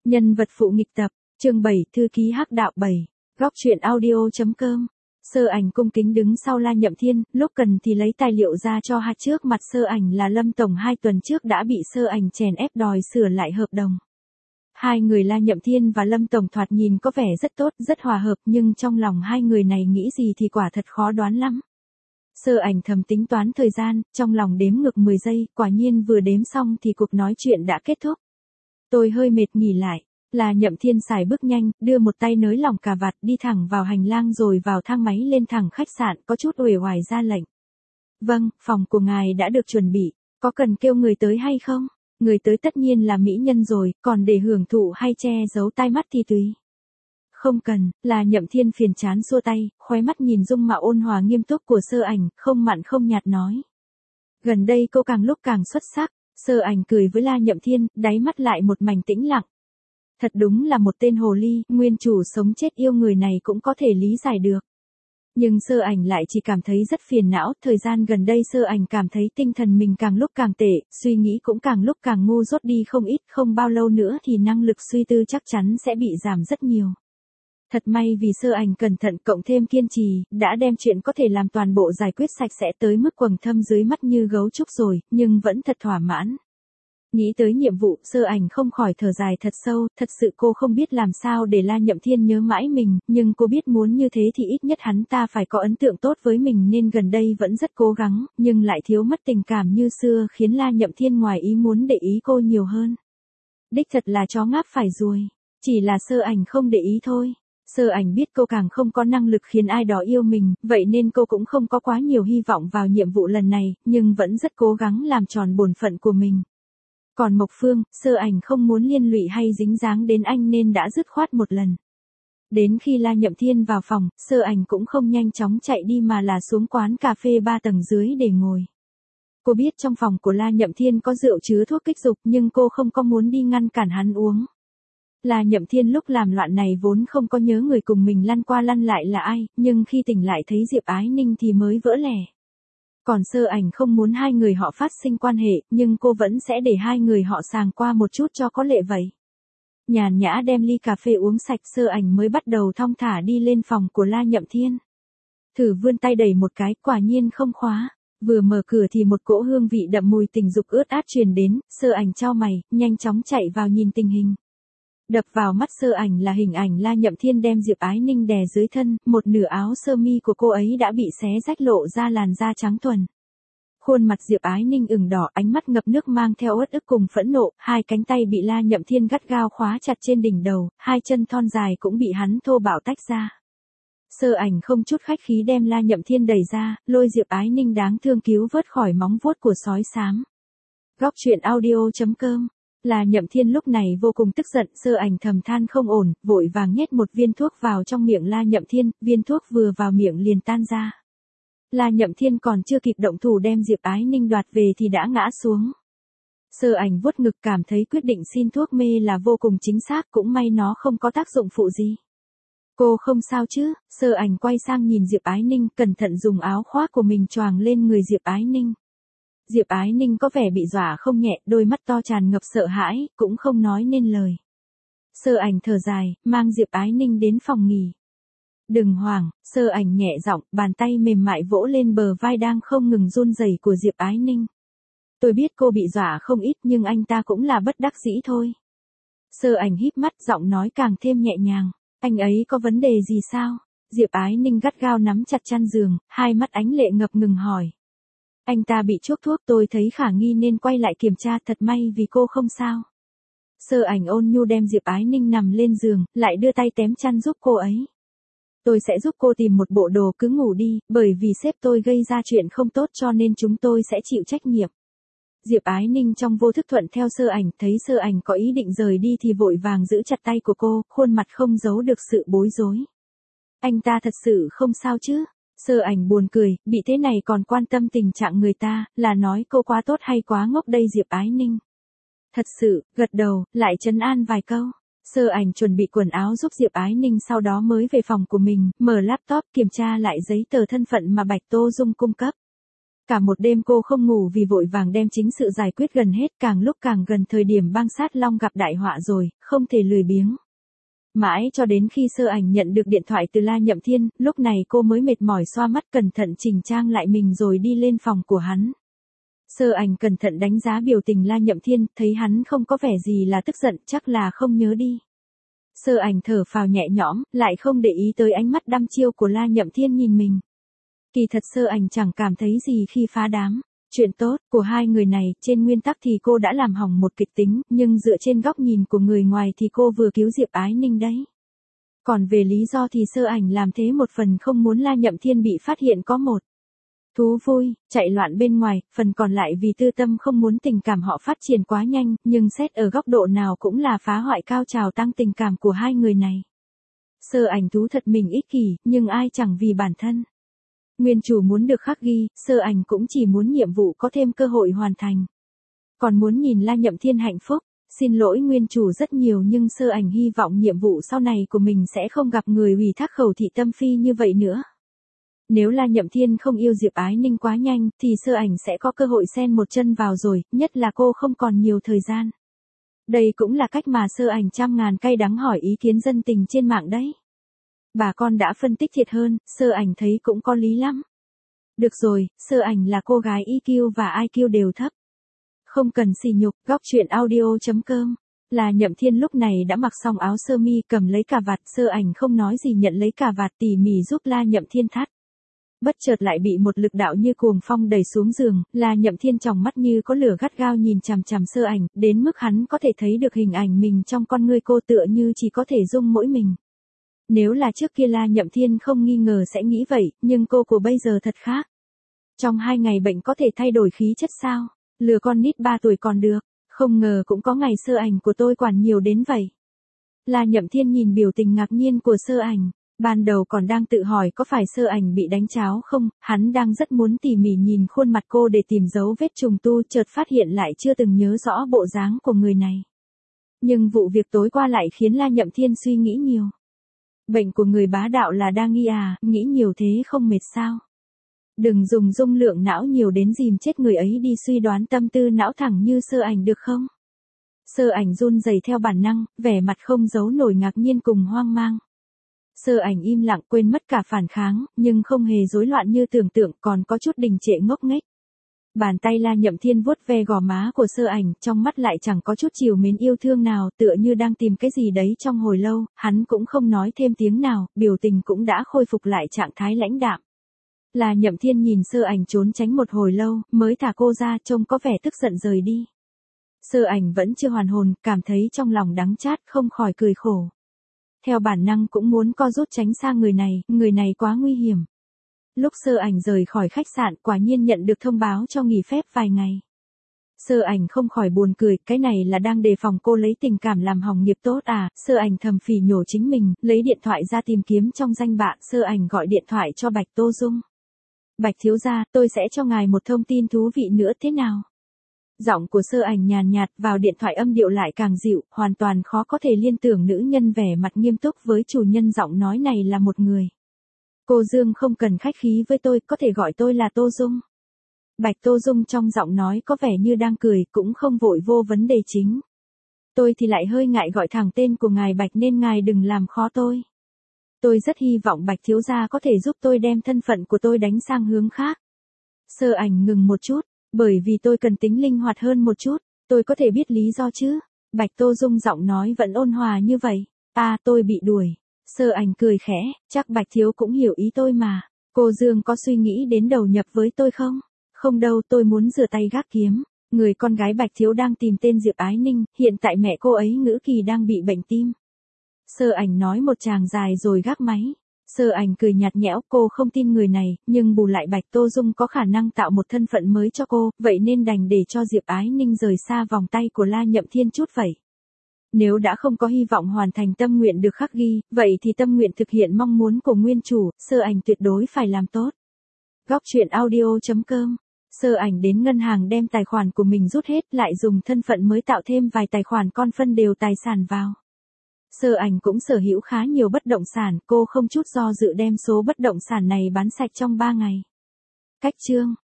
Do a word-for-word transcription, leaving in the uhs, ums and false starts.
Nhân vật phụ nghịch tập, chương bảy, thư ký hắc đạo bảy, góc truyện audio.com. Sơ Ảnh cung kính đứng sau La Nhậm Thiên, lúc cần thì lấy tài liệu ra cho hạt. Trước mặt Sơ Ảnh là Lâm Tổng, hai tuần trước đã bị Sơ Ảnh chèn ép đòi sửa lại hợp đồng. Hai người La Nhậm Thiên và Lâm Tổng thoạt nhìn có vẻ rất tốt, rất hòa hợp, nhưng trong lòng hai người này nghĩ gì thì quả thật khó đoán lắm. Sơ Ảnh thầm tính toán thời gian, trong lòng đếm ngược mười giây, quả nhiên vừa đếm xong thì cuộc nói chuyện đã kết thúc. Tôi hơi mệt nghỉ lại. La Nhậm Thiên xài bước nhanh, đưa một tay nới lỏng cà vạt, đi thẳng vào hành lang rồi vào thang máy lên thẳng khách sạn, có chút uể oải ra lệnh. Vâng, phòng của ngài đã được chuẩn bị, có cần kêu người tới hay không? Người tới tất nhiên là mỹ nhân rồi, còn để hưởng thụ hay che giấu tai mắt thì tùy. Không cần, La Nhậm Thiên phiền chán xua tay, khóe mắt nhìn dung mạo ôn hòa nghiêm túc của Sơ Ảnh, không mặn không nhạt nói. Gần đây cô càng lúc càng xuất sắc. Sơ Ảnh cười với La Nhậm Thiên, đáy mắt lại một mảnh tĩnh lặng. Thật đúng là một tên hồ ly, nguyên chủ sống chết yêu người này cũng có thể lý giải được. Nhưng Sơ Ảnh lại chỉ cảm thấy rất phiền não, thời gian gần đây Sơ Ảnh cảm thấy tinh thần mình càng lúc càng tệ, suy nghĩ cũng càng lúc càng ngu dốt đi không ít, không bao lâu nữa thì năng lực suy tư chắc chắn sẽ bị giảm rất nhiều. Thật may vì Sơ Ảnh cẩn thận cộng thêm kiên trì, đã đem chuyện có thể làm toàn bộ giải quyết sạch sẽ tới mức quầng thâm dưới mắt như gấu trúc rồi, nhưng vẫn thật thỏa mãn. Nghĩ tới nhiệm vụ, Sơ Ảnh không khỏi thở dài thật sâu, thật sự cô không biết làm sao để La Nhậm Thiên nhớ mãi mình, nhưng cô biết muốn như thế thì ít nhất hắn ta phải có ấn tượng tốt với mình nên gần đây vẫn rất cố gắng, nhưng lại thiếu mất tình cảm như xưa khiến La Nhậm Thiên ngoài ý muốn để ý cô nhiều hơn. Đích thật là chó ngáp phải ruồi, chỉ là Sơ Ảnh không để ý thôi. Sơ Ảnh biết cô càng không có năng lực khiến ai đó yêu mình, vậy nên cô cũng không có quá nhiều hy vọng vào nhiệm vụ lần này, nhưng vẫn rất cố gắng làm tròn bổn phận của mình. Còn Mộc Phương, Sơ Ảnh không muốn liên lụy hay dính dáng đến anh nên đã dứt khoát một lần. Đến khi La Nhậm Thiên vào phòng, Sơ Ảnh cũng không nhanh chóng chạy đi mà là xuống quán cà phê ba tầng dưới để ngồi. Cô biết trong phòng của La Nhậm Thiên có rượu chứa thuốc kích dục nhưng cô không có muốn đi ngăn cản hắn uống. La Nhậm Thiên lúc làm loạn này vốn không có nhớ người cùng mình lăn qua lăn lại là ai, nhưng khi tỉnh lại thấy Diệp Ái Ninh thì mới vỡ lẽ. Còn Sơ Ảnh không muốn hai người họ phát sinh quan hệ, nhưng cô vẫn sẽ để hai người họ sàng qua một chút cho có lệ vậy. Nhàn nhã đem ly cà phê uống sạch, Sơ Ảnh mới bắt đầu thong thả đi lên phòng của La Nhậm Thiên. Thử vươn tay đẩy một cái, quả nhiên không khóa. Vừa mở cửa thì một cỗ hương vị đậm mùi tình dục ướt át truyền đến, Sơ Ảnh chau mày, nhanh chóng chạy vào nhìn tình hình. Đập vào mắt Sơ Ảnh là hình ảnh La Nhậm Thiên đem Diệp Ái Ninh đè dưới thân, một nửa áo sơ mi của cô ấy đã bị xé rách lộ ra làn da trắng thuần. Khuôn mặt Diệp Ái Ninh ửng đỏ, ánh mắt ngập nước mang theo uất ức cùng phẫn nộ, hai cánh tay bị La Nhậm Thiên gắt gao khóa chặt trên đỉnh đầu, hai chân thon dài cũng bị hắn thô bạo tách ra. Sơ Ảnh không chút khách khí đem La Nhậm Thiên đẩy ra, lôi Diệp Ái Ninh đáng thương cứu vớt khỏi móng vuốt của sói xám. Góc truyện audio.com. La Nhậm Thiên lúc này vô cùng tức giận, Sơ Ảnh thầm than không ổn, vội vàng nhét một viên thuốc vào trong miệng La Nhậm Thiên, viên thuốc vừa vào miệng liền tan ra. La Nhậm Thiên còn chưa kịp động thủ đem Diệp Ái Ninh đoạt về thì đã ngã xuống. Sơ Ảnh vuốt ngực cảm thấy quyết định xin thuốc mê là vô cùng chính xác, cũng may nó không có tác dụng phụ gì. Cô không sao chứ? Sơ Ảnh quay sang nhìn Diệp Ái Ninh, cẩn thận dùng áo khoác của mình choàng lên người Diệp Ái Ninh. Diệp Ái Ninh có vẻ bị dọa không nhẹ, đôi mắt to tràn ngập sợ hãi, cũng không nói nên lời. Sơ Ảnh thở dài, mang Diệp Ái Ninh đến phòng nghỉ. Đừng hoảng, Sơ Ảnh nhẹ giọng, bàn tay mềm mại vỗ lên bờ vai đang không ngừng run rẩy của Diệp Ái Ninh. Tôi biết cô bị dọa không ít nhưng anh ta cũng là bất đắc dĩ thôi. Sơ Ảnh híp mắt, giọng nói càng thêm nhẹ nhàng. Anh ấy có vấn đề gì sao? Diệp Ái Ninh gắt gao nắm chặt chăn giường, hai mắt ánh lệ ngập ngừng hỏi. Anh ta bị chuốc thuốc, tôi thấy khả nghi nên quay lại kiểm tra, thật may vì cô không sao. Sơ Ảnh ôn nhu đem Diệp Ái Ninh nằm lên giường, lại đưa tay tém chăn giúp cô ấy. Tôi sẽ giúp cô tìm một bộ đồ, cứ ngủ đi, bởi vì sếp tôi gây ra chuyện không tốt cho nên chúng tôi sẽ chịu trách nhiệm. Diệp Ái Ninh trong vô thức thuận theo Sơ Ảnh, thấy Sơ Ảnh có ý định rời đi thì vội vàng giữ chặt tay của cô, khuôn mặt không giấu được sự bối rối. Anh ta thật sự không sao chứ? Sơ Ảnh buồn cười, bị thế này còn quan tâm tình trạng người ta, là nói cô quá tốt hay quá ngốc đây Diệp Ái Ninh? Thật sự, gật đầu, lại trấn an vài câu. Sơ Ảnh chuẩn bị quần áo giúp Diệp Ái Ninh sau đó mới về phòng của mình, mở laptop kiểm tra lại giấy tờ thân phận mà Bạch Tô Dung cung cấp. Cả một đêm cô không ngủ vì vội vàng đem chính sự giải quyết gần hết, càng lúc càng gần thời điểm băng sát long gặp đại họa rồi, không thể lười biếng. Mãi cho đến khi Sơ Ảnh nhận được điện thoại từ La Nhậm Thiên, lúc này cô mới mệt mỏi xoa mắt cẩn thận chỉnh trang lại mình rồi đi lên phòng của hắn. Sơ Ảnh cẩn thận đánh giá biểu tình La Nhậm Thiên, thấy hắn không có vẻ gì là tức giận, chắc là không nhớ đi. Sơ Ảnh thở phào nhẹ nhõm, lại không để ý tới ánh mắt đăm chiêu của La Nhậm Thiên nhìn mình. Kỳ thật Sơ Ảnh chẳng cảm thấy gì khi phá đám. Chuyện tốt của hai người này, trên nguyên tắc thì cô đã làm hỏng một kịch tính, nhưng dựa trên góc nhìn của người ngoài thì cô vừa cứu Diệp Ái Ninh đấy. Còn về lý do thì Sơ Ảnh làm thế một phần không muốn La Nhậm Thiên bị phát hiện có một thú vui, chạy loạn bên ngoài, phần còn lại vì tư tâm không muốn tình cảm họ phát triển quá nhanh, nhưng xét ở góc độ nào cũng là phá hoại cao trào tăng tình cảm của hai người này. Sơ Ảnh thú thật mình ích kỷ, nhưng ai chẳng vì bản thân. Nguyên chủ muốn được khắc ghi, Sơ Ảnh cũng chỉ muốn nhiệm vụ có thêm cơ hội hoàn thành. Còn muốn nhìn La Nhậm Thiên hạnh phúc, xin lỗi nguyên chủ rất nhiều nhưng Sơ Ảnh hy vọng nhiệm vụ sau này của mình sẽ không gặp người ủy thác khẩu thị tâm phi như vậy nữa. Nếu La Nhậm Thiên không yêu Diệp Ái Ninh quá nhanh thì Sơ Ảnh sẽ có cơ hội xen một chân vào rồi, nhất là cô không còn nhiều thời gian. Đây cũng là cách mà Sơ Ảnh trăm ngàn cay đắng hỏi ý kiến dân tình trên mạng đấy. Bà con đã phân tích thiệt hơn, Sơ Ảnh thấy cũng có lý lắm. Được rồi, Sơ Ảnh là cô gái i kiu và i kiu đều thấp. Không cần sỉ nhục, góc chuyện audio chấm com. La Nhậm Thiên lúc này đã mặc xong áo sơ mi cầm lấy cà vạt, Sơ Ảnh không nói gì nhận lấy cà vạt tỉ mỉ giúp La Nhậm Thiên thắt. Bất chợt lại bị một lực đạo như cuồng phong đẩy xuống giường, La Nhậm Thiên tròng mắt như có lửa gắt gao nhìn chằm chằm Sơ Ảnh, đến mức hắn có thể thấy được hình ảnh mình trong con ngươi cô tựa như chỉ có thể dung mỗi mình. Nếu là trước kia La Nhậm Thiên không nghi ngờ sẽ nghĩ vậy, nhưng cô của bây giờ thật khác. Trong hai ngày bệnh có thể thay đổi khí chất sao? Lừa con nít ba tuổi còn được, không ngờ cũng có ngày Sơ Ảnh của tôi quản nhiều đến vậy. La Nhậm Thiên nhìn biểu tình ngạc nhiên của Sơ Ảnh, ban đầu còn đang tự hỏi có phải Sơ Ảnh bị đánh cháo không, hắn đang rất muốn tỉ mỉ nhìn khuôn mặt cô để tìm dấu vết trùng tu, chợt phát hiện lại chưa từng nhớ rõ bộ dáng của người này. Nhưng vụ việc tối qua lại khiến La Nhậm Thiên suy nghĩ nhiều. Bệnh của người bá đạo là đa nghi à, nghĩ nhiều thế không mệt sao? Đừng dùng dung lượng não nhiều đến dìm chết người ấy đi suy đoán tâm tư não thẳng như Sơ Ảnh được không? Sơ Ảnh run rẩy theo bản năng, vẻ mặt không giấu nổi ngạc nhiên cùng hoang mang. Sơ Ảnh im lặng quên mất cả phản kháng, nhưng không hề rối loạn như tưởng tượng, còn có chút đình trệ ngốc nghếch. Bàn tay La Nhậm Thiên vuốt ve gò má của Sơ Ảnh, trong mắt lại chẳng có chút trìu mến yêu thương nào, tựa như đang tìm cái gì đấy trong hồi lâu, hắn cũng không nói thêm tiếng nào, biểu tình cũng đã khôi phục lại trạng thái lãnh đạm. La Nhậm Thiên nhìn Sơ Ảnh trốn tránh một hồi lâu, mới thả cô ra, trông có vẻ tức giận rời đi. Sơ Ảnh vẫn chưa hoàn hồn, cảm thấy trong lòng đắng chát, không khỏi cười khổ. Theo bản năng cũng muốn co rút tránh xa người này, người này quá nguy hiểm. Lúc Sơ Ảnh rời khỏi khách sạn, quả nhiên nhận được thông báo cho nghỉ phép vài ngày. Sơ Ảnh không khỏi buồn cười, cái này là đang đề phòng cô lấy tình cảm làm hỏng nghiệp tốt à? Sơ Ảnh thầm phỉ nhổ chính mình, lấy điện thoại ra tìm kiếm trong danh bạ, Sơ Ảnh gọi điện thoại cho Bạch Tô Dung. Bạch thiếu gia, tôi sẽ cho ngài một thông tin thú vị nữa thế nào? Giọng của Sơ Ảnh nhàn nhạt, vào điện thoại âm điệu lại càng dịu, hoàn toàn khó có thể liên tưởng nữ nhân vẻ mặt nghiêm túc với chủ nhân giọng nói này là một người. Cô Dương không cần khách khí với tôi, có thể gọi tôi là Tô Dung. Bạch Tô Dung trong giọng nói có vẻ như đang cười, cũng không vội vô vấn đề chính. Tôi thì lại hơi ngại gọi thẳng tên của ngài Bạch nên ngài đừng làm khó tôi. Tôi rất hy vọng Bạch thiếu gia có thể giúp tôi đem thân phận của tôi đánh sang hướng khác. Sơ Ảnh ngừng một chút, bởi vì tôi cần tính linh hoạt hơn một chút, tôi có thể biết lý do chứ? Bạch Tô Dung giọng nói vẫn ôn hòa như vậy. À, tôi bị đuổi. Sơ Ảnh cười khẽ, chắc Bạch thiếu cũng hiểu ý tôi mà. Cô Dương có suy nghĩ đến đầu nhập với tôi không? Không đâu, tôi muốn rửa tay gác kiếm. Người con gái Bạch thiếu đang tìm tên Diệp Ái Ninh, hiện tại mẹ cô ấy Ngữ Kỳ đang bị bệnh tim. Sơ Ảnh nói một tràng dài rồi gác máy. Sơ Ảnh cười nhạt nhẽo, cô không tin người này, nhưng bù lại Bạch Tô Dung có khả năng tạo một thân phận mới cho cô, vậy nên đành để cho Diệp Ái Ninh rời xa vòng tay của La Nhậm Thiên chút vậy. Nếu đã không có hy vọng hoàn thành tâm nguyện được khắc ghi, vậy thì tâm nguyện thực hiện mong muốn của nguyên chủ, Sơ Ảnh tuyệt đối phải làm tốt. Góc chuyện audio chấm com. Sơ Ảnh đến ngân hàng đem tài khoản của mình rút hết, lại dùng thân phận mới tạo thêm vài tài khoản con phân đều tài sản vào. Sơ Ảnh cũng sở hữu khá nhiều bất động sản, cô không chút do dự đem số bất động sản này bán sạch trong ba ngày. Cách chương